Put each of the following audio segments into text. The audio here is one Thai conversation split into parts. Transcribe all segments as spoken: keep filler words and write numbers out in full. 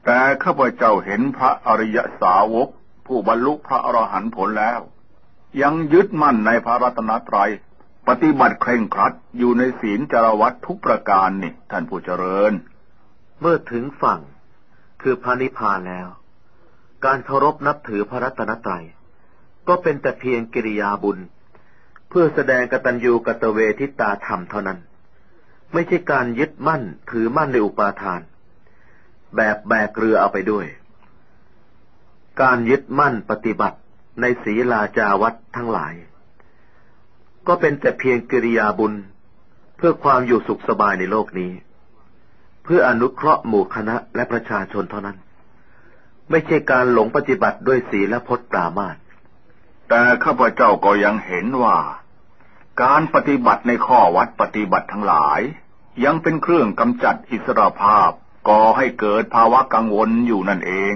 แต่ข้าพเจ้าเห็นพระอริยสาวกผู้บรรลุพระอรหันต์ผลแล้วยังยึดมั่นในพระรัตนตรัยปฏิบัติเคร่งครัดอยู่ในศีลจารวัตทุกประการนี่ท่านผู้เจริญเมื่อถึงฝั่งคือพระนิพพานแล้วการเคารพนับถือพระรัตนตรัยก็เป็นแต่เพียงกิริยาบุญเพื่อแสดงกตัญญูกตเวทิตาธรรมเท่านั้นไม่ใช่การยึดมั่นถือมั่นในอุปาทานแบบแบกเรือเอาไปด้วยการยึดมั่นปฏิบัติในศีลาจาวัตทั้งหลายก็เป็นแต่เพียงกิริยาบุญเพื่อความอยู่สุขสบายในโลกนี้เพื่ออนุเคราะห์หมู่คณะและประชาชนเท่านั้นไม่ใช่การหลงปฏิบัติด้วยศีลพจน์ปรามาสแต่ข้าพเจ้าก็ยังเห็นว่าการปฏิบัติในข้อวัดปฏิบัติทั้งหลายยังเป็นเครื่องกำจัดอิสรภาพก่อให้เกิดภาวะกังวลอยู่นั่นเอง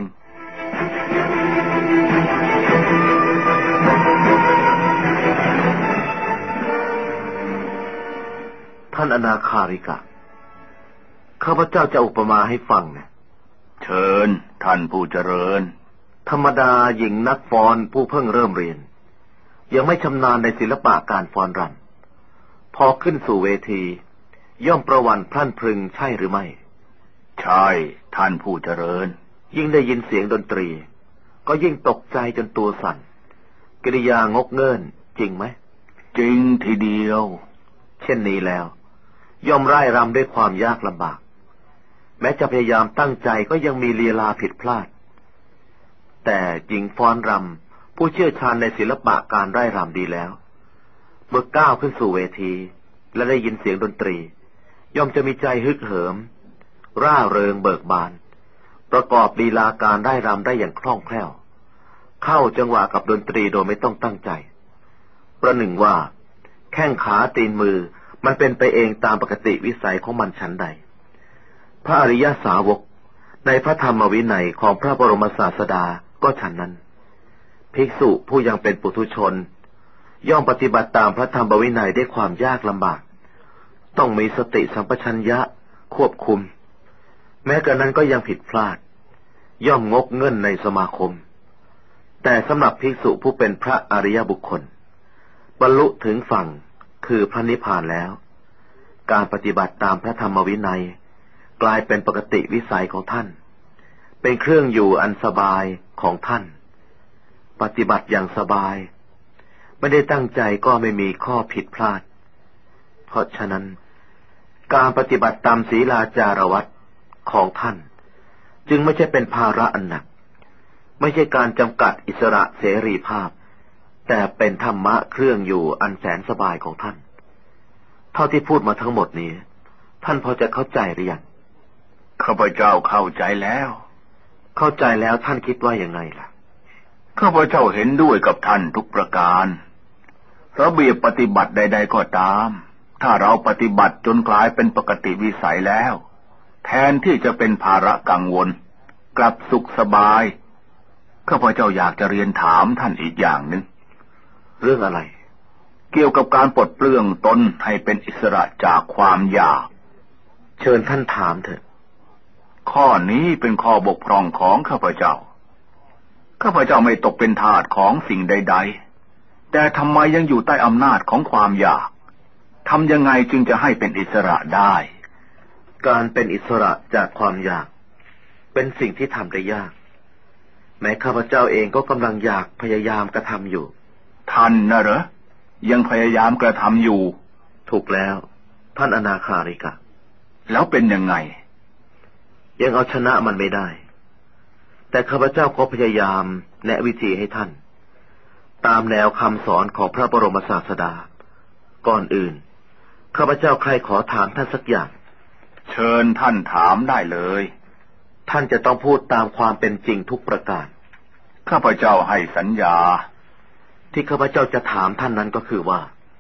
ท่านอนาคาริกะข้าพเจ้าจะอุปมาให้ฟังนะเชิญท่านผู้เจริญธรรมดาหญิงนักฟ้อนผู้เพิ่งเริ่มเรียนยังไม่ชำนาญในศิลปะการฟ้อนรำพอขึ้นสู่เวทีย่อมประวัติพลั่นพรึงใช่หรือไม่ใช่ท่านผู้เจริญยิ่งได้ยินเสียงดนตรีก็ยิ่งตกใจจนตัวสั่นกิริยางกเงินจริงไหมจริงทีเดียวเช่นนี้แล้วย่อมร่ายรำด้วยความยากลำบากแม้จะพยายามตั้งใจก็ยังมีลีลาผิดพลาดแต่หญิงฟ้อนรำผู้เชี่ยวชาญในศิลปะการร่ายรำดีแล้วเมื่อก้าวขึ้นสู่เวทีและได้ยินเสียงดนตรีย่อมจะมีใจฮึกเหิมร่าเริงเบิกบานประกอบลีลาการร่ายรำได้อย่างคล่องแคล่วเข้าจังหวะกับดนตรีโดยไม่ต้องตั้งใจประหนึ่งว่าแข้งขาตีนมือมันเป็นไปเองตามปกติวิสัยของมันฉันใดพระอริยสาวกในพระธรรมวินัยของพระบรมศาสดาก็ฉันนั้นภิกษุผู้ยังเป็นปุถุชนย่อมปฏิบัติตามพระธรรมวินัยด้วยความยากลำบากต้องมีสติสัมปชัญญะควบคุมแม้กระนั้นก็ยังผิดพลาดย่อมงกเงินในสมาคมแต่สำหรับภิกษุผู้เป็นพระอริยบุคคลบรรลุถึงฝั่งคือพระนิพพานแล้วการปฏิบัติตามพระธรรมวินัยกลายเป็นปกติวิสัยของท่านเป็นเครื่องอยู่อันสบายของท่านปฏิบัติอย่างสบายไม่ได้ตั้งใจก็ไม่มีข้อผิดพลาดเพราะฉะนั้นการปฏิบัติตามศีลาจารวัตรของท่านจึงไม่ใช่เป็นภาระอันหนักไม่ใช่การจำกัดอิสระเสรีภาพแต่เป็นธรรมะเครื่องอยู่อันแสนสบายของท่านเท่าที่พูดมาทั้งหมดนี้ท่านพอจะเข้าใจหรือยังข้าพเจ้าเข้าใจแล้วเข้าใจแล้วท่านคิดว่ายังไงล่ะข้าพเจ้าเห็นด้วยกับท่านทุกประการระเบียบปฏิบัติใดๆก็ตามถ้าเราปฏิบัติจนกลายเป็นปกติวิสัยแล้วแทนที่จะเป็นภาระกังวลกลับสุขสบายข้าพเจ้าอยากจะเรียนถามท่านอีกอย่างหนึ่งเรื่องอะไรเกี่ยวกับการปลดเปลื้องตนให้เป็นอิสระจากความอยากเชิญท่านถามเถอะข้อนี้เป็นข้อบกพร่องของข้าพเจ้าข้าพเจ้าไม่ตกเป็นทาสของสิ่งใดๆแต่ทำไมยังอยู่ใต้อำนาจของความอยากทำยังไงจึงจะให้เป็นอิสระได้การเป็นอิสระจากความอยากเป็นสิ่งที่ทำได้ยากแม้ข้าพเจ้าเองก็กำลังอยากพยายามกระทำอยู่ท่านนะเหรอยังพยายามกระทำอยู่ถูกแล้วท่านอนาคาริกะแล้วเป็นยังไงยังเอาชนะมันไม่ได้แต่ข้าพเจ้าก็พยายามแนะวิธีให้ท่านตามแนวคำสอนของพระบรมศาสดาก่อนอื่นข้าพเจ้าใครขอถามท่านสักอย่างเชิญท่านถามได้เลยท่านจะต้องพูดตามความเป็นจริงทุกประการข้าพเจ้าให้สัญญาที่ข้าพเจ้าจะถามท่านนั้นก็คือว่า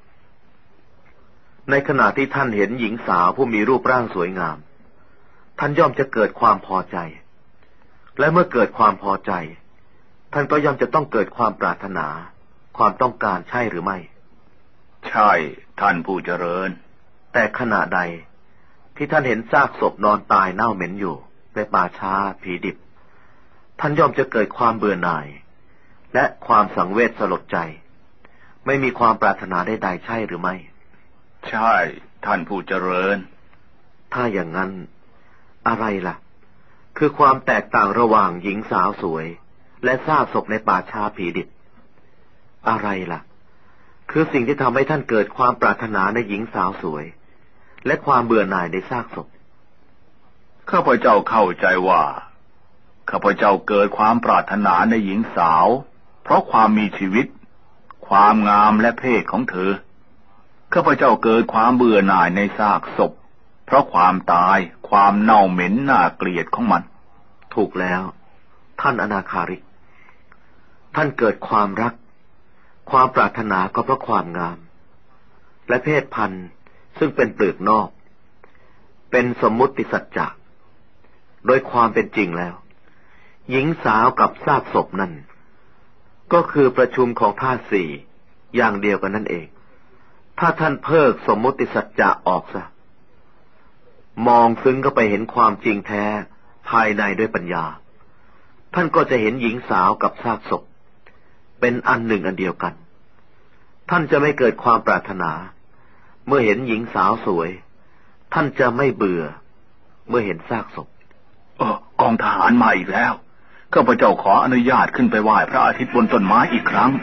ในขณะที่ท่านเห็นหญิงสาวผู้มีรูปร่างสวยงามท่านย่อมจะเกิดความพอใจและเมื่อเกิดความพอใจท่านก็ย่อมจะต้องเกิดความปรารถนาความต้องการใช่หรือไม่ใช่ท่านผู้เจริญแต่ขณะใดที่ท่านเห็นซากศพนอนตายเน่าเหม็นอยู่ในป่าช้าผีดิบท่านย่อมจะเกิดความเบื่อหน่ายและความสังเวชสลดใจไม่มีความปรารถนาใดๆใช่หรือไม่ใช่ท่านผู้เจริญถ้าอย่างนั้นอะไรล่ะคือความแตกต่างระหว่างหญิงสาวสวยและซากศพในป่าช้าผีดิบอะไรล่ะคือสิ่งที่ทำให้ท่านเกิดความปรารถนาในหญิงสาวสวยและความเบื่อหน่ายในซากศพข้าพเจ้าเข้าใจว่าข้าพเจ้าเกิดความปรารถนาในหญิงสาวเพราะความมีชีวิตความงามและเพศของเธอข้าพเจ้าเกิดความเบื่อหน่ายในซากศพเพราะความตายความเน่าเหม็นน่าเกลียดของมันถูกแล้วท่านอนาคาริกท่านเกิดความรักความปรารถนาก็เพราะความงามและเพศพันธุ์ซึ่งเป็นเปลือกนอกเป็นสมมุติสัจจะโดยความเป็นจริงแล้วหญิงสาวกับซากศพนั่นก็คือประชุมของธาตุสี่อย่างเดียวกันนั่นเองถ้าท่านเพิกสมมุติสัจจะออกซะมองซึ้งเข้าไปเห็นความจริงแท้ภายในด้วยปัญญาท่านก็จะเห็นหญิงสาวกับซากศพเป็นอันหนึ่งอันเดียวกันท่านจะไม่เกิดความปรารถนาเมื่อเห็นหญิงสาวสวยท่านจะไม่เบื่อเมื่อเห็นซากศพเออกองทหารมาอีกแล้วข้าพเจ้าขออนุญาตขึ้นไปไหว้พระอาทิตย์บนต้นไม้อีกครั้ง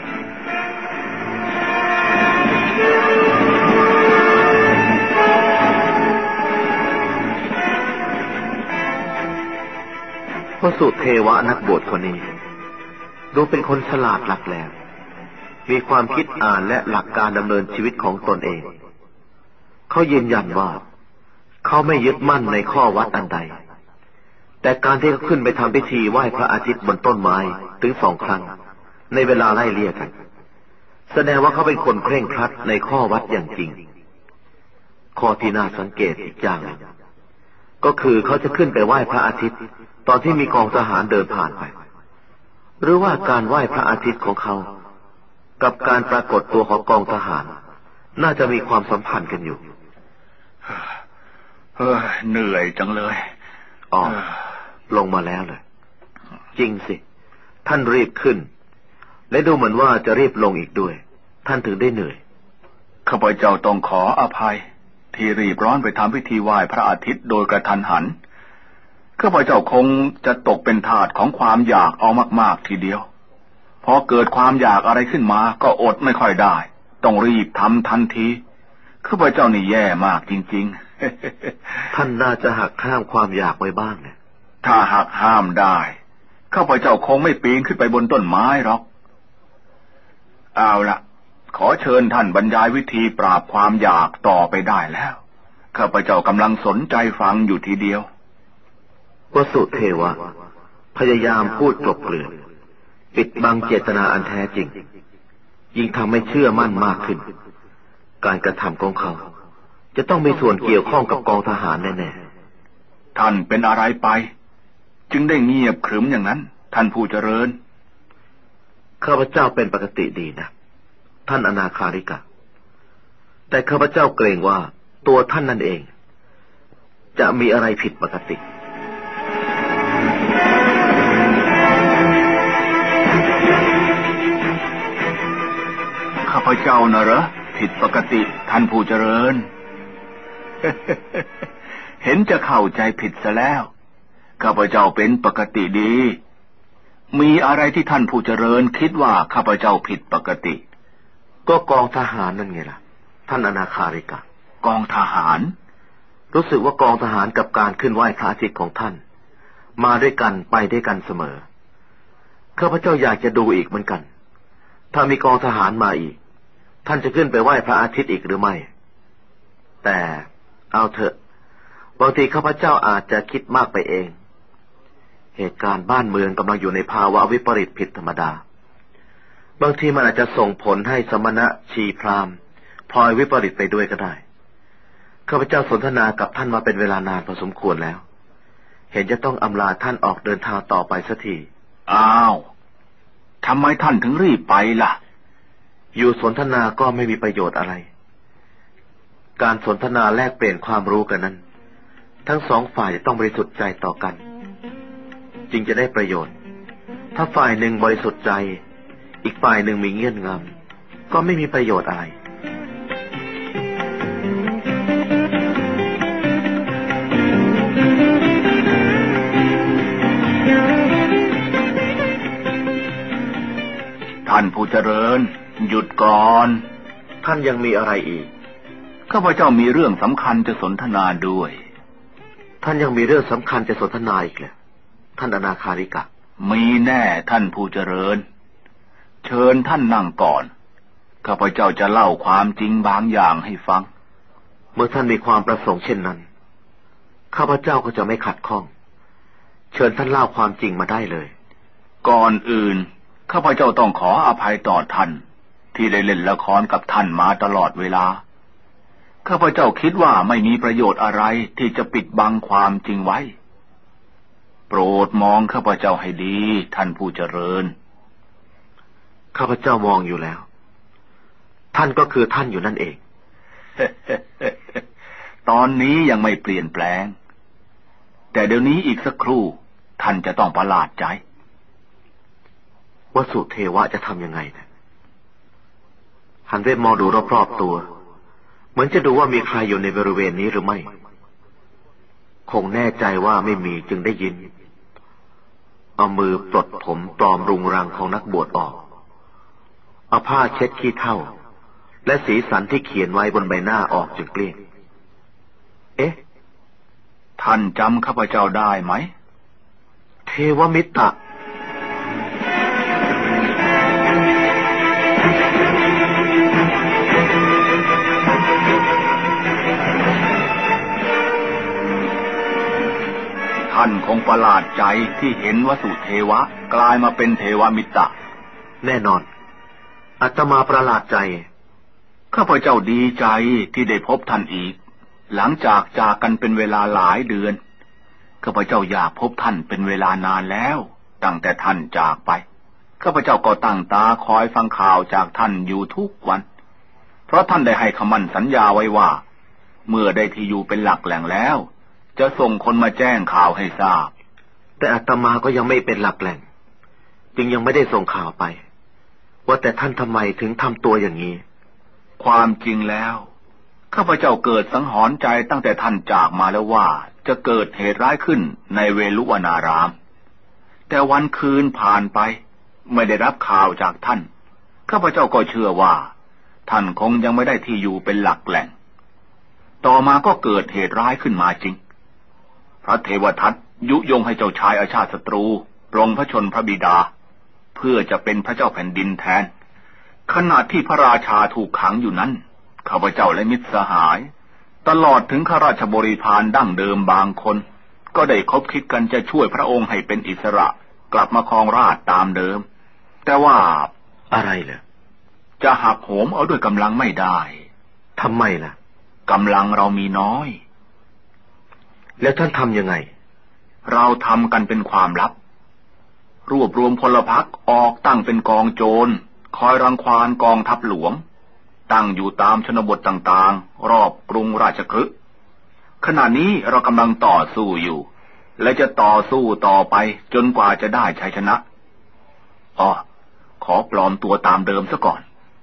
พระสุเทวะนักบวชคนนี้ดูเป็นคนฉลาดหลักแหลมมีความคิดอ่านและหลักการดำเนินชีวิตของตนเองเขายืนยันว่าเขาไม่ยึดมั่นในข้อวัดอันใดแต่การที่เขาขึ้นไปทำพิธีไหว้พระอาทิตย์บนต้นไม้ถึงสองครั้งในเวลาไล่เลี่ยกันแสดงว่าเขาเป็นคนเคร่งครัดในข้อวัดอย่างจริงข้อที่น่าสังเกตอีกอย่างหนึ่งก็คือเขาจะขึ้นไปไหว้พระอาทิตย์ตอนที่มีกองทหารเดินผ่านไปหรือว่าการไหว้พระอาทิตย์ของเขากับการปรากฏตัวของกองทหารน่าจะมีความสัมพันธ์กันอยู่เฮ้ยเหนื่อยจังเลยอ๋อลงมาแล้วเลยจริงสิท่านรีบขึ้นและดูเหมือนว่าจะรีบลงอีกด้วยท่านถึงได้เหนื่อยข้าพเจ้าต้องขออภัยที่รีบร้อนไปทำพิธีไหว้พระอาทิตย์โดยกระทันหันข้าพเจ้าคงจะตกเป็นทาสของความอยากเอามากๆทีเดียวพอเกิดความอยากอะไรขึ้นมาก็อดไม่ค่อยได้ต้องรีบทำทันทีข้าพเจ้านี่แย่มากจริงๆท่านน่าจะหักห้ามความอยากไว้บ้างนะถ้าหักห้ามได้ข้าพเจ้าคงไม่ปีนขึ้นไปบนต้นไม้หรอกเอาล่ะขอเชิญท่านบรรยายวิธีปราบความอยากต่อไปได้แล้วข้าพเจ้ากำลังสนใจฟังอยู่ทีเดียววสุเทวะพยายามพูดกลบเกลื่อนปิดบังเจตนาอันแท้จริงยิ่งทำให้เชื่อมั่นมากขึ้นการกระทำของเขาจะต้องมีส่วนเกี่ยวข้องกับกองทหารแน่ๆท่านเป็นอะไรไปจึงได้เงียบขรึมอย่างนั้นท่านผู้เจริญข้าพเจ้าเป็นปกติดีนะท่านอนาคาริกะแต่ข้าพเจ้าเกรงว่าตัวท่านนั่นเองจะมีอะไรผิดปกติข้าพเจ้าน่ะเหรอผิดปกติท่านผู้เจริญ เห็นจะเข้าใจผิดซะแล้วข้าพเจ้าเป็นปกติดีมีอะไรที่ท่านผู้เจริญคิดว่าข้าพเจ้าผิดปกติก็กองทหารนั่นไงล่ะท่านอนาคาริกะกองทหารรู้สึกว่ากองทหารกับการขึ้นไหว้พระอาทิตย์ของท่านมาด้วยกันไปด้วยกันเสมอข้าพเจ้าอยากจะดูอีกเหมือนกันถ้ามีกองทหารมาอีกท่านจะขึ้นไปไหว้พระอาทิตย์อีกหรือไม่แต่เอาเถอะบางทีข้าพเจ้าอาจจะคิดมากไปเองเหตุการณ์บ้านเมืองกำลังอยู่ในภาวะวิปริตผิดธรรมดาบางทีมันอาจจะส่งผลให้สมณะชีพราหมณ์พลอยวิปริตไปด้วยก็ได้ข้าพเจ้าสนทนากับท่านมาเป็นเวลานานพอสมควรแล้วเห็นจะต้องอำลาท่านออกเดินทางต่อไปสักทีอ้าวทำไมท่านถึงรีบไปล่ะอยู่สนทนาก็ไม่มีประโยชน์อะไรการสนทนาแลกเปลี่ยนความรู้กันนั้นทั้งสองฝ่ายจะต้องบริสุทธิ์ใจต่อกันจึงจะได้ประโยชน์ถ้าฝ่ายหนึ่งบริสุทธิ์ใจอีกฝ่ายหนึ่งมีเงื่อนงำก็ไม่มีประโยชน์อะไรท่านผู้เจริญหยุดก่อนท่านยังมีอะไรอีกข้าพเจ้ามีเรื่องสำคัญจะสนทนาด้วยท่านยังมีเรื่องสำคัญจะสนทนาอีกเหรอท่านอนาคาริกะมีแน่ท่านผู้เจริญเชิญท่านนั่งก่อนข้าพเจ้าจะเล่าความจริงบางอย่างให้ฟังเมื่อท่านมีความประสงค์เช่นนั้นข้าพเจ้าก็จะไม่ขัดข้องเชิญท่านเล่าความจริงมาได้เลยก่อนอื่นข้าพเจ้าต้องขออภัยต่อท่านที่ได้เล่นละครกับท่านมาตลอดเวลาข้าพเจ้าคิดว่าไม่มีประโยชน์อะไรที่จะปิดบังความจริงไว้โปรดมองข้าพเจ้าให้ดีท่านผู้เจริญข้าพเจ้ามองอยู่แล้วท่านก็คือท่านอยู่นั่นเองตอนนี้ยังไม่เปลี่ยนแปลงแต่เดี๋ยวนี้อีกสักครู่ท่านจะต้องประหลาดใจวสุเทวะจะทำยังไงนะหันไปมองดูรอบๆตัวเหมือนจะดูว่ามีใครอยู่ในบริเวณนี้หรือไม่คงแน่ใจว่าไม่มีจึงได้ยินเอามือปลดผมปลอมรุงรังของนักบวชออกเอาผ้าเช็ดขี้เถ้าและสีสันที่เขียนไว้บนใบหน้าออกจนเกลี้ยงเอ๊ะท่านจำข้าพเจ้าได้ไหมเทวมิตรท่านคงประหลาดใจที่เห็นวสุเทวะกลายมาเป็นเทวมิตรแน่นอนอาตมาประหลาดใจข้าพเจ้าดีใจที่ได้พบท่านอีกหลังจากจากกันเป็นเวลาหลายเดือนข้าพเจ้าอยากพบท่านเป็นเวลานานแล้วตั้งแต่ท่านจากไปข้าพเจ้าก็ตั้งตาคอยฟังข่าวจากท่านอยู่ทุกวันเพราะท่านได้ให้คำมั่นสัญญาไว้ว่าเมื่อได้ที่อยู่เป็นหลักแหล่งแล้วจะส่งคนมาแจ้งข่าวให้ทราบแต่อาตมาก็ยังไม่เป็นหลักแหล่งจึงยังไม่ได้ส่งข่าวไปว่าแต่ท่านทำไมถึงทำตัวอย่างนี้ความจริงแล้วข้าพเจ้าเกิดสังหรณ์ใจตั้งแต่ท่านจากมาแล้วว่าจะเกิดเหตุร้ายขึ้นในเวลุวนารามแต่วันคืนผ่านไปไม่ได้รับข่าวจากท่านข้าพเจ้าก็เชื่อว่าท่านคงยังไม่ได้ที่อยู่เป็นหลักแหล่งต่อมาก็เกิดเหตุร้ายขึ้นมาจริงพระเทวทัตยุยงให้เจ้าชายอาชาติศัตรูปลงพระชนพระบิดาเพื่อจะเป็นพระเจ้าแผ่นดินแทนขณะที่พระราชาถูกขังอยู่นั้นข้าพเจ้าและมิตรสหายตลอดถึงข้าราชบริพารดั้งเดิมบางคนก็ได้คบคิดกันจะช่วยพระองค์ให้เป็นอิสระกลับมาครองราชย์ตามเดิมแต่ว่าอะไรล่ะจะหักโหมเอาด้วยกำลังไม่ได้ทำไมล่ะกำลังเรามีน้อยแล้วท่านทำยังไงเราทำกันเป็นความลับรวบรวมพลพรรคออกตั้งเป็นกองโจรคอยรังควานกองทัพหลวงตั้งอยู่ตามชนบทต่างๆรอบกรุงราชคฤห์ขณะนี้เรากำลังต่อสู้อยู่และจะต่อสู้ต่อไปจนกว่าจะได้ชัยชนะอ๋อขอปลอมตัวตามเดิมซะก่อน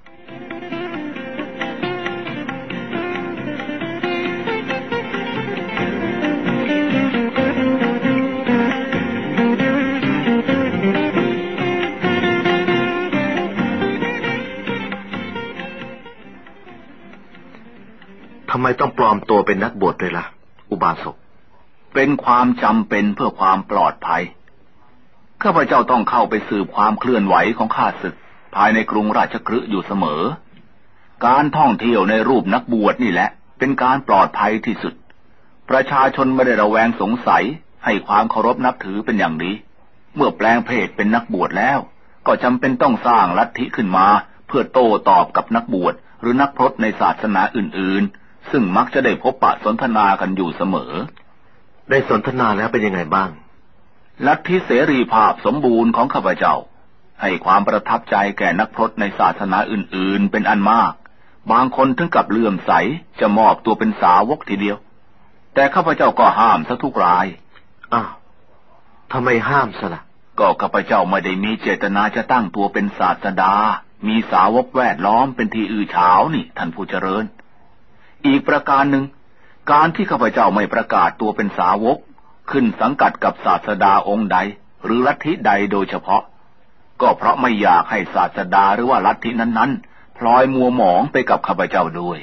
ทำไมต้องปลอมตัวเป็นนักบวชด้วยล่ะอุบาสกเป็นความจำเป็นเพื่อความปลอดภัยข้าพเจ้าต้องเข้าไปสืบความเคลื่อนไหวของข้าศึกภายในกรุงราชคฤห์อยู่เสมอการท่องเที่ยวในรูปนักบวชนี่แหละเป็นการปลอดภัยที่สุดประชาชนไม่ได้ระแวงสงสัยให้ความเคารพนับถือเป็นอย่างดีเมื่อแปลงเพศเป็นนักบวชแล้วก็จำเป็นต้องสร้างลัทธิขึ้นมาเพื่อโต้ตอบกับนักบวชหรือนักพรตในศาสนาอื่นๆซึ่งมักจะได้พบปะสนทนากันอยู่เสมอได้สนทนาแล้วเป็นยังไงบ้างลัทธิเสรีภาพสมบูรณ์ของข้าพเจ้าให้ความประทับใจแก่นักพรตในศาสนาอื่นๆเป็นอันมากบางคนถึงกับเลื่อมใสจะมอบตัวเป็นสาวกทีเดียวแต่ข้าพเจ้าก็ห้ามซะทุกรายอ้าวทำไมห้ามซะล่ะก็ข้าพเจ้าไม่ได้มีเจตนาจะตั้งตัวเป็นศาสดามีสาวกแวดล้อมเป็นที่อื้อฉาวนี่ท่านผู้เจริญอีกประการหนึ่งการที่ข้าพเจ้าไม่ประกาศตัวเป็นสาวกขึ้นสังกัดกับศาสดาองค์ใดหรือลัทธิใดโดยเฉพาะก็เพราะไม่อยากให้ศาสดาหรือว่าลัทธินั้นๆพลอยมัวหมองไปกับข้าพเจ้าด้วย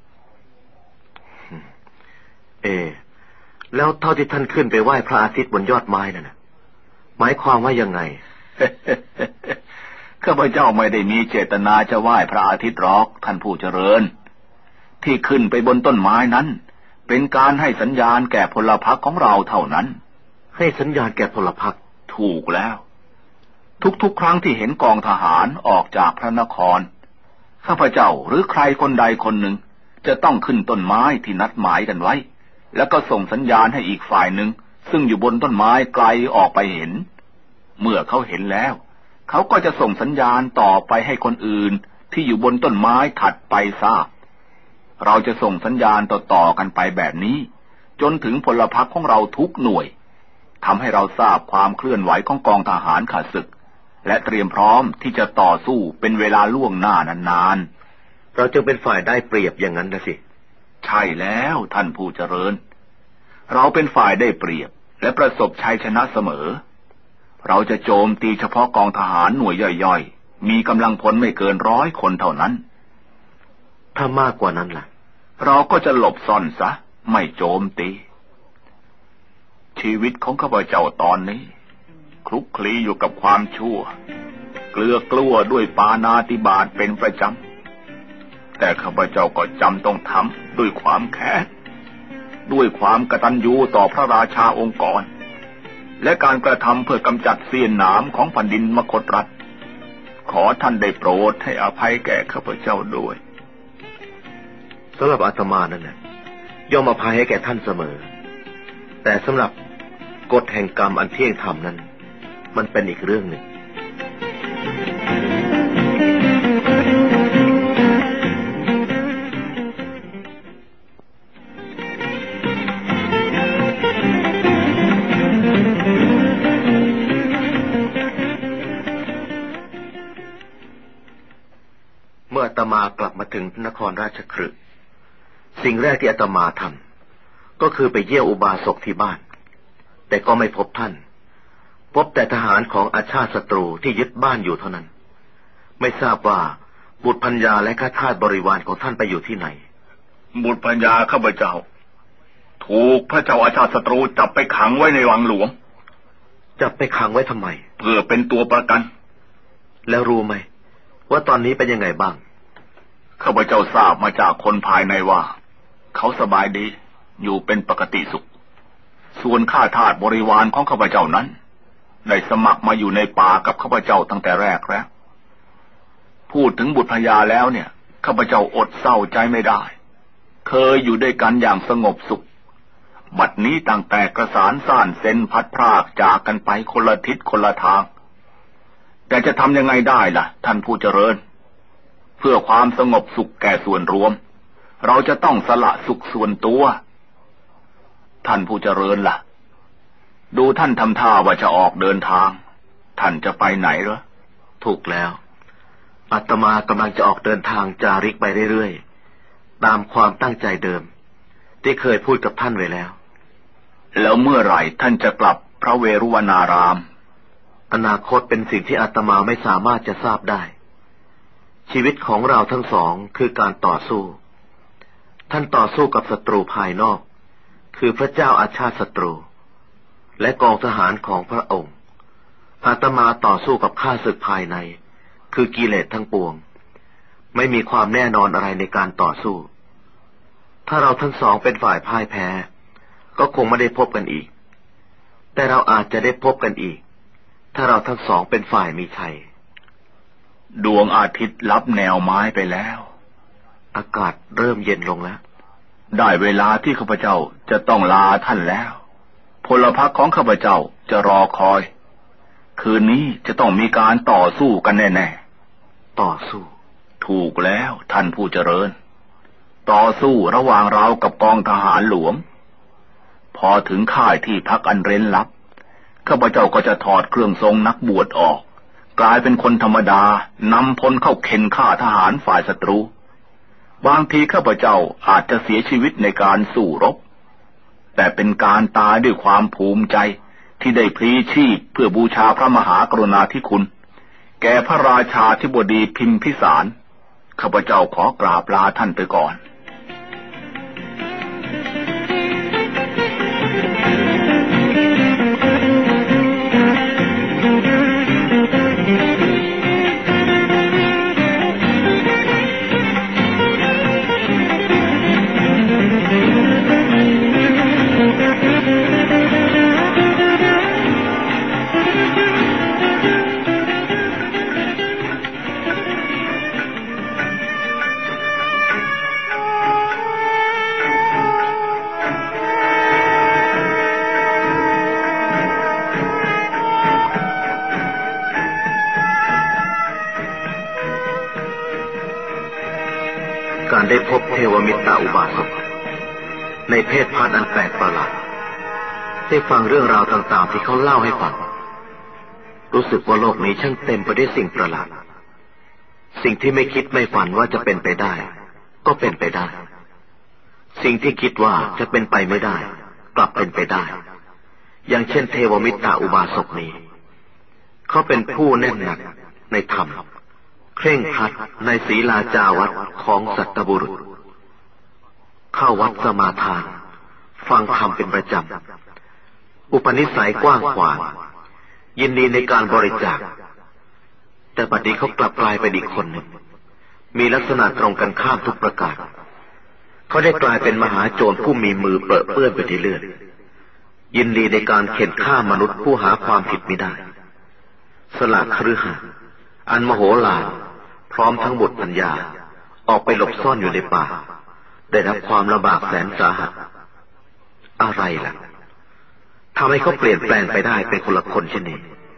เอแล้วเท่าที่ท่านขึ้นไปไหว้พระอาทิตย์บนยอดไม้นั่นนะหมายความว่ายังไงข้าพเจ้าไม่ได้มีเจตนาจะไหว้พระอาทิตย์หรอกท่านผู้เจริญที่ขึ้นไปบนต้นไม้นั้นเป็นการให้สัญญาณแก่พลพรรคของเราเท่านั้นให้สัญญาณแก่พลพรรคถูกแล้วทุกๆครั้งที่เห็นกองทหารออกจากพระนครข้าพเจ้าหรือใครคนใดคนหนึ่งจะต้องขึ้นต้นไม้ที่นัดหมายกันไว้แล้วก็ส่งสัญญาณให้อีกฝ่ายหนึ่งซึ่งอยู่บนต้นไม้ไกลออกไปเห็นเมื่อเขาเห็นแล้วเขาก็จะส่งสัญญาณต่อไปให้คนอื่นที่อยู่บนต้นไม้ถัดไปทราบเราจะส่งสัญญาณต่อๆกันไปแบบนี้จนถึงพลพรรคของเราทุกหน่วยทำให้เราทราบความเคลื่อนไหวของกองทหารข้าศึกและเตรียมพร้อมที่จะต่อสู้เป็นเวลาล่วงหน้านานๆเราจึงเป็นฝ่ายได้เปรียบอย่างนั้นนะสิใช่แล้วท่านผู้เจริญเราเป็นฝ่ายได้เปรียบและประสบชัยชนะเสมอเราจะโจมตีเฉพาะกองทหารหน่วยย่อยๆมีกำลังพลไม่เกินร้อยคนเท่านั้นถ้ามากกว่านั้นล่ะเราก็จะหลบซ่อนซะไม่โจมตีชีวิตของข้าพเจ้าตอนนี้คลุกคลีอยู่กับความชั่วเกลือกลั้วด้วยปาณาติบาตเป็นประจำแต่ข้าพเจ้าก็จำต้องทำด้วยความแค้นด้วยความกตัญญูต่อพระราชาองค์กรและการกระทำเพื่อกำจัดเสี้ยนหนามของแผ่นดินมคธรัฐขอท่านได้โปรดให้อภัยแก่ข้าพเจ้าด้วยสำหรับอาตมานั่นแหละยอมอภัยให้แก่ท่านเสมอแต่สำหรับกฎแห่งกรรมอันเที่ยงธรรมนั้นมันเป็นอีกเรื่องหนึ่งเมื่ออาตมากลับมาถึงนครราชคฤห์สิ่งแรกที่อาตมาทำก็คือไปเยี่ยมอุบาสกที่บ้านแต่ก็ไม่พบท่านพบแต่ทหารของอาชาติศัตรูที่ยึดบ้านอยู่เท่านั้นไม่ทราบว่าบุตรภรรยาและข้าทาสบริวารของท่านไปอยู่ที่ไหนบุตรภรรยาข้าพเจ้าถูกพระเจ้าอาชาติศัตรูจับไปขังไว้ในวังหลวงจับไปขังไว้ทำไมเพื่อเป็นตัวประกันแล้วรู้ไหมว่าตอนนี้เป็นยังไงบ้างข้าพเจ้าทราบมาจากคนภายในว่าเขาสบายดีอยู่เป็นปกติสุขส่วนข้าทาสบริวารของข้าพเจ้านั้นได้สมัครมาอยู่ในป่ากับข้าพเจ้าตั้งแต่แรกแล้วพูดถึงบุตรภรรยาแล้วเนี่ยข้าพเจ้าอดเศร้าใจไม่ได้เคยอยู่ด้วยกันอย่างสงบสุขบัดนี้ตั้งแต่กระสานซ่านเซนพัดพรากจากกันไปคนละทิศคนละทางแต่จะทำยังไงได้ล่ะท่านผู้เจริญเพื่อความสงบสุขแก่ส่วนรวมเราจะต้องสละสุขส่วนตัวท่านผู้เจริญล่ะดูท่านทำท่าว่าจะออกเดินทางท่านจะไปไหนเหรอถูกแล้วอาตมากำลังจะออกเดินทางจาริกไปเรื่อยๆตามความตั้งใจเดิมที่เคยพูดกับท่านไว้แล้วแล้วเมื่อไหร่ท่านจะกลับพระเวรุวนารามอนาคตเป็นสิ่งที่อาตมาไม่สามารถจะทราบได้ชีวิตของเราทั้งสองคือการต่อสู้ท่านต่อสู้กับศัตรูภายนอกคือพระเจ้าอาชาติศัตรูและกองทหารของพระองค์อาตมาต่อสู้กับข้าศึกภายในคือกิเลสทั้งปวงไม่มีความแน่นอนอะไรในการต่อสู้ถ้าเราทั้งสองเป็นฝ่ายพ่ายแพ้ก็คงไม่ได้พบกันอีกแต่เราอาจจะได้พบกันอีกถ้าเราทั้งสองเป็นฝ่ายมีชัยดวงอาทิตย์ลับแนวไม้ไปแล้วอากาศเริ่มเย็นลงแล้วได้เวลาที่ข้าพเจ้าจะต้องลาท่านแล้วพลพรรคของข้าพเจ้าจะรอคอยคืนนี้จะต้องมีการต่อสู้กันแน่ๆต่อสู้ถูกแล้วท่านผู้เจริญต่อสู้ระหว่างเรากับกองทหารหลวงพอถึงค่ายที่พักอันเร้นลับข้าพเจ้าก็จะถอดเครื่องทรงนักบวชออกกลายเป็นคนธรรมดานำพลเข้าเข็นฆ่าทหารฝ่ายศัตรูบางทีข้าพเจ้าอาจจะเสียชีวิตในการสู้รบแต่เป็นการตายด้วยความภูมิใจที่ได้พลีชีพเพื่อบูชาพระมหากรุณาธิคุณแก่พระราชาธิบดีพิมพิสารข้าพเจ้าขอกราบลาท่านไปก่อนการได้พบเทวมิตรอุบาสกในเพศพันธุ์อันแปลกประหลาดได้ฟังเรื่องราวต่างๆที่เขาเล่าให้ฟังรู้สึกว่าโลกนี้ช่างเต็มไปด้วยสิ่งประหลาดสิ่งที่ไม่คิดไม่ฝันว่าจะเป็นไปได้ก็เป็นไปได้สิ่งที่คิดว่าจะเป็นไปไม่ได้กลับเป็นไปได้อย่างเช่นเทวมิตรอุบาสกนี้เขาเป็นผู้แน่นหนักในธรรมเคร่งครัดในศีลาจาวัดของสัตบุรุษเข้าวัดสมาทานฟังธรรมเป็นประจำอุปนิสัยกว้างขวางยินดีในการบริจาคแต่บัดนี้เขากลับกลายเป็นอีกคนหนึ่งมีลักษณะตรงกันข้ามทุกประการเขาได้กลายเป็นมหาโจรผู้มีมือเปื้อนเปื้อนไปด้วยเลือดยินดีในการเข็นฆ่ามนุษย์ผู้หาความผิดไม่ได้สละคฤหาสน์อันมโหฬารพร้อมทั้งบุตรปัญญาออกไปหลบซ่อนอยู่ในป่าได้รับความลำบากแสนสาหัสอะไรล่ะทำให้เขาเปลี่ยนแปลงไปได้เป็นคนละคนเช่นนี้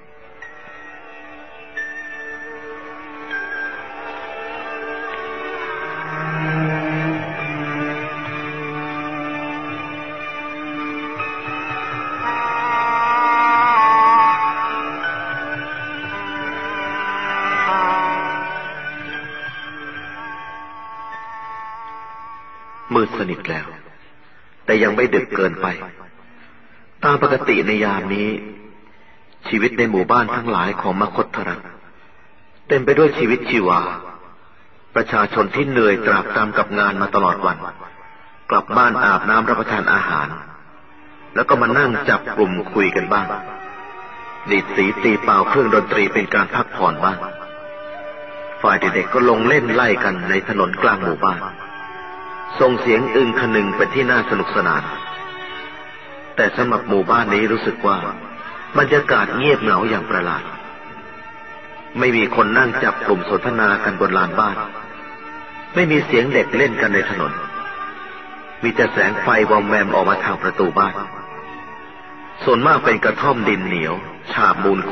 มืดสนิทแล้วแต่ยังไม่ดึกเกินไปตามปกติในยามนี้ชีวิตในหมู่บ้านทั้งหลายของมคธรัฐเต็มไปด้วยชีวิตชีวาประชาชนที่เหนื่อยตรากตรำกับงานมาตลอดวันกลับบ้านอาบน้ำรับประทานอาหารแล้วก็มานั่งจับกลุ่มคุยกันบ้างดีดสีตีเป่าเครื่องดนตรีเป็นการพักผ่อนบ้างฝ่ายเด็กๆก็ลงเล่นไล่กันในถนนกลางหมู่บ้านส่งเสียงอึงคนึงเป็นที่น่าสนุกสนานแต่สำหรับหมู่บ้านนี้รู้สึกว่าบรรยากาศเงียบเหงาอย่างประหลาดไม่มีคนนั่งจับกลุ่มสนทนากันบนลานบ้านไม่มีเสียงเด็กเล่นกันในถนนมีแต่แสงไฟวอมแวมออกมาทางประตูบ้านส่วนมากเป็นกระท่อมดินเหนียวฉาบมูลโค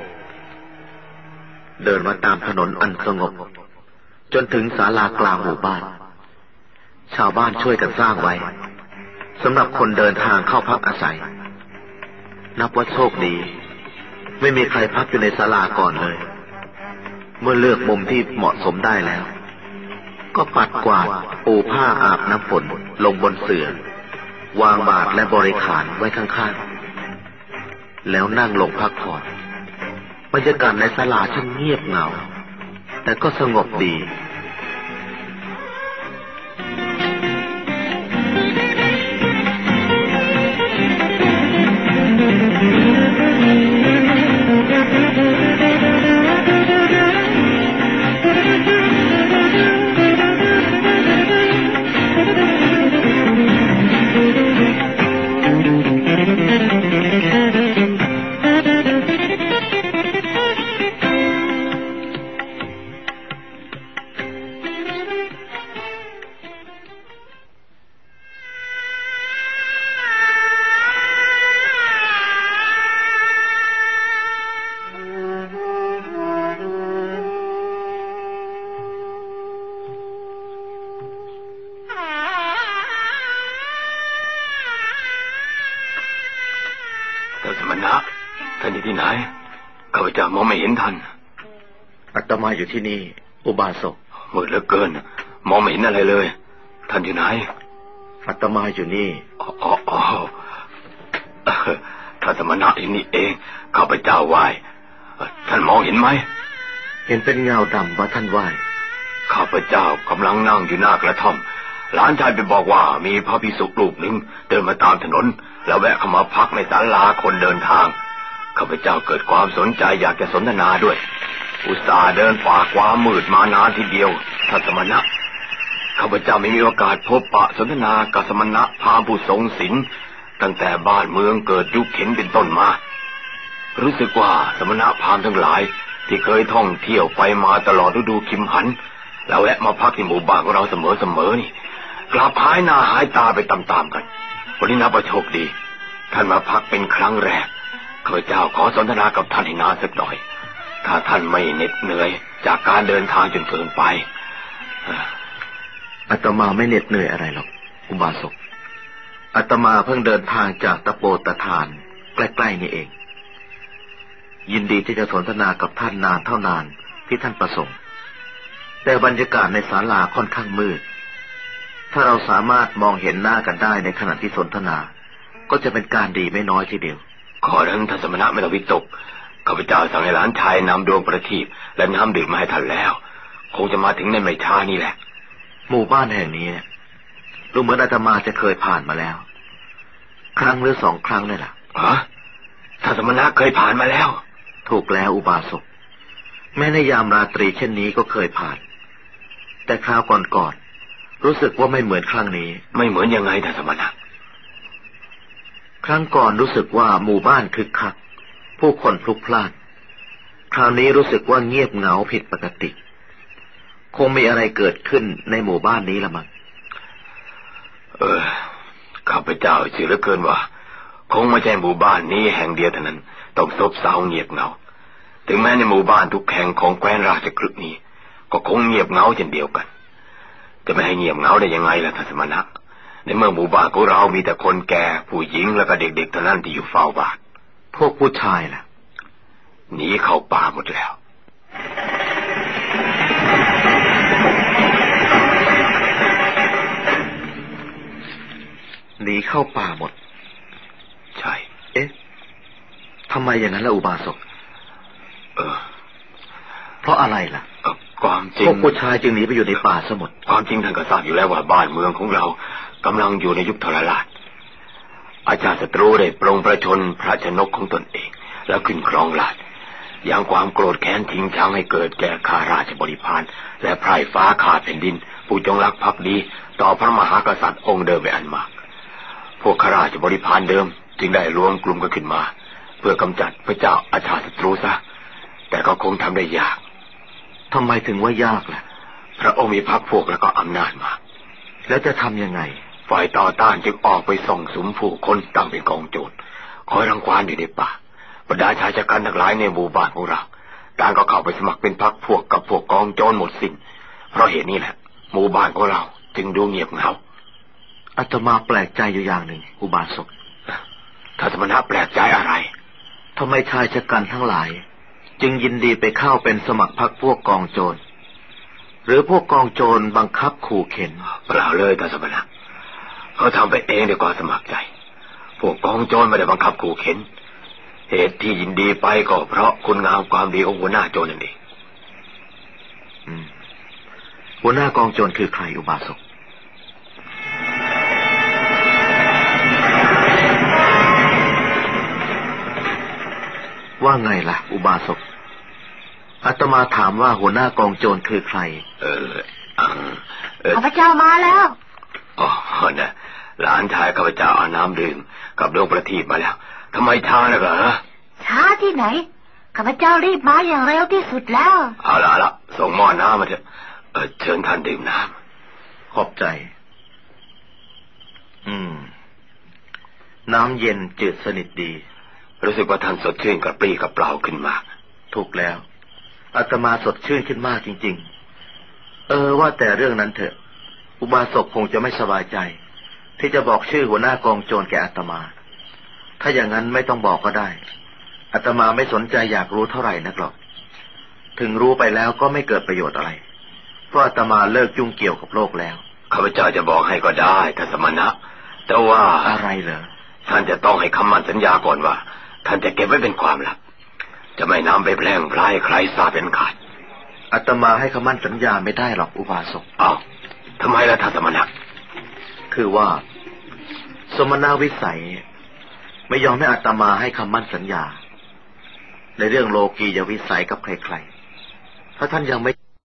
เดินมาตามถนนอันสงบจนถึงศาลากลางหมู่บ้านชาวบ้านช่วยกันสร้างไว้สำหรับคนเดินทางเข้าพักอาศัยนับว่าโชคดีไม่มีใครพักอยู่ในศาลาก่อนเลยเมื่อเลือกมุมที่เหมาะสมได้แล้วก็ปัดกวาดปูผ้าอาบน้ำฝนลงบนเสื่อวางบาตรและบริขารไว้ข้างๆแล้วนั่งลงพักผ่อนบรรยากาศในศาลาช่างเงียบเหงาแต่ก็สงบดีที่ไหนข้าพเจ้ามองไม่เห็นท่านอาตมาอยู่ที่นี่อุบาสกมืดเหลือเกินมองไม่เห็นอะไรเลยท่านอยู่ไหนอาตมาอยู่นี่อ๋ออ๋อท่านสมณะที่นี่เองข้าพเจ้าไหว้ท่านมองเห็นไหมเห็นเป็นเงาดำว่าท่านไหว้ข้าพเจ้ากำลังนั่งอยู่หน้ากระท่อมหลานชายไปบอกว่ามีพระภิกษุรูปหนึ่งเดินมาตามถนนแล้วแวะเข้ามาพักในศาลาคนเดินทางข้าพเจ้าเกิดความสนใจอยากจะสนทนาด้วยอุตส่าห์เดินฝ่าความมืดมานานทีเดียวท่านสมณะข้าพเจ้าไม่มีโอกาสพบปะสนทนากับสมณะพราหมณ์ผู้ทรงศีลตั้งแต่บ้านเมืองเกิดยุคเข็นเป็นต้นมารู้สึกว่าสมณะพราหมณ์ทั้งหลายที่เคยท่องเที่ยวไปมาตลอดฤดูคิมหันแล้วแวะมาพักที่หมู่บ้านของเราเสมอๆนี่กลับหายหน้าหายตาไปตามๆกันวันนี้นับว่าโชคดีท่านมาพักเป็นครั้งแรกข้าพเจ้าขอสนทนากับท่านให้นานสักหน่อยถ้าท่านไม่เหน็ดเหนื่อยจากการเดินทางจนเกินไปอาตมาไม่เหน็ดเหนื่อยอะไรหรอกอุบาสกอาตมาเพิ่งเดินทางจากตะโปตฐานใกล้ๆนี่เองยินดีที่จะสนทนากับท่านนานเท่านานที่ท่านประสงค์แต่บรรยากาศในศาลาค่อนข้างมืดถ้าเราสามารถมองเห็นหน้ากันได้ในขณะที่สนทนาก็จะเป็นการดีไม่น้อยทีเดียวขอนั้นท่านสมณะไม่ต้องวิตกข้าพเจ้าสั่งให้หลานชายนำดวงประทีปและน้ำดื่มมาให้ท่านแล้วคงจะมาถึงในไม่ช้านี่แหละหมู่บ้านแห่งนี้ดูเหมือนอาตมาจะเคยผ่านมาแล้วครั้งหรือสองครั้งเลยล่ะฮะท่านสมณะเคยผ่านมาแล้วถูกแล้วอุบาสกแม้ในยามราตรีเช่นนี้ก็เคยผ่านแต่คราวก่อนๆรู้สึกว่าไม่เหมือนครั้งนี้ไม่เหมือนยังไงท่านสมณะครั้งก่อนรู้สึกว่าหมู่บ้านคึกคักผู้คนพลุกพล่านคราวนี้รู้สึกว่าเงียบเหงาผิดปกติคงมีอะไรเกิดขึ้นในหมู่บ้านนี้ละมั้งเออข้าพเจ้าเชื่อเหลือเกินว่าคงไม่ใช่หมู่บ้านนี้แห่งเดียวเท่านั้นต้องซบเซาเงียบเหงาถึงแม้ในหมู่บ้านทุกแห่งของแคว้นราชคฤห์นี้ก็คงเงียบเหงาเช่นเดียวกันจะไม่ให้เงียบเหงาได้ยังไงล่ะท่านสมณะในเมื่อหมู่บ้านของเรามีแต่คนแก่ผู้หญิงแล้วก็เด็กๆเท่านั้นที่อยู่เฝ้าบ้านพวกผู้ชายล่ะหนีเข้าป่าหมดแล้วหนีเข้าป่าหมดใช่เอ๊ะทำไมอย่างนั้นล่ะอุบาสกเออเพราะอะไรล่ะความจริงพวกผู้ชายจึงหนีไปอยู่ในป่าซะหมดความจริงท่านก็ทราบอยู่แล้วว่าบ้านเมืองของเรากำลังอยู่ในยุคทรราชอาจารย์ศัตรูได้ปรงประชนพระชนกของตนเองแล้วขึ้นครองราชอย่างความโกรธแค้นทิ้งช้างให้เกิดแก่ข้าราชบริพารและไพร่ฟ้าขาดแผ่นดินผู้จงรักภักดีต่อพระมหากษัตริย์องค์เดิมไปอันมากพวกข้าราชบริพารเดิมจึงได้รวมกลุ่มกันขึ้นมาเพื่อกำจัดพระเจ้าอาชาศัตรูซะแต่ก็คงทำได้ยากทำไมถึงว่ายากล่ะพระองค์มีพรรคพวกแล้วก็อำนาจมาแล้วจะทำยังไงฝ่ายต่อต้านจึงออกไปส่งสุมผู้คนตั้งเป็นกองโจรคอยรังควานอยู่ในป่าบรรดาชายชะกันทั้งหลายในหมู่บ้านของเราต่างก็เข้าไปสมัครเป็นพรรคพวกกับพวกกองโจรหมดสิ้นเพราะเหตุนี้แหละหมู่บ้านของเราจึงดูเงียบเหงาอาตมาแปลกใจอยู่อย่างหนึ่งอุบาสกท่านสมณะแปลกใจอะไรทำไมชายชะกันทั้งหลายจึงยินดีไปเข้าเป็นสมัครพรรคพวกกองโจรหรือพวกกองโจรบังคับขู่เข็นเปล่าเลยท่านสมณะเขาทำไปเองด้วยความสมัครใจพวกกองโจรไม่ได้บังคับขู่เข็นเหตุที่ยินดีไปก็เพราะคุณงามความดีของหัวหน้าโจรนั่นเองหัวหน้ากองโจรคือใครอุบาสกว่าไงล่ะอุบาสกอาตมาถามว่าหัวหน้ากองโจรคือใครเอออังข้าพเจ้ามาแล้วอ๋อนะหลานชายข้าพเจ้าเอาน้ำดื่มกับดวงประทีปมาแล้วทำไมช้านะเหรอช้าที่ไหนข้าพเจ้ารีบมาอย่างเร็วที่สุดแล้วเอาละละส่งหม้อน้ำมาเถอะเออเชิญท่านดื่มน้ำขอบใจอืมน้ำเย็นจืดสนิทดีรู้สึกว่าท่านสดชื่นกระปรี้กระเปร่าขึ้นมากถูกแล้วอาตมาสดชื่นขึ้นมากจริงๆเออว่าแต่เรื่องนั้นเถอะอุบาสกคงจะไม่สบายใจที่จะบอกชื่อหัวหน้ากองโจรแก่อาตมาถ้าอย่างนั้นไม่ต้องบอกก็ได้อาตมาไม่สนใจอยากรู้เท่าไหร่นักหรอกถึงรู้ไปแล้วก็ไม่เกิดประโยชน์อะไรเพราะอาตมาเลิกยุ่งเกี่ยวกับโลกแล้วข้าพเจ้าจะบอกให้ก็ได้ท่านสมณะแต่ว่าอะไรเหรอท่านจะต้องให้คำมั่นสัญญาก่อนว่าท่านจะเก็บไว้เป็นความลับจะไม่นำไปแพร่งพรายใครทราบเป็นขาดอาตมาให้คำมั่นสัญญาไม่ได้หรอกอุบาสกอ้าวทำไมล่ะท่านสมณะคือว่าสมณวิสัยไม่ยอมให้อาตมาให้คำมั่นสัญญาในเรื่องโลกียวิสัยกับใครๆถ้าท่านยังไม่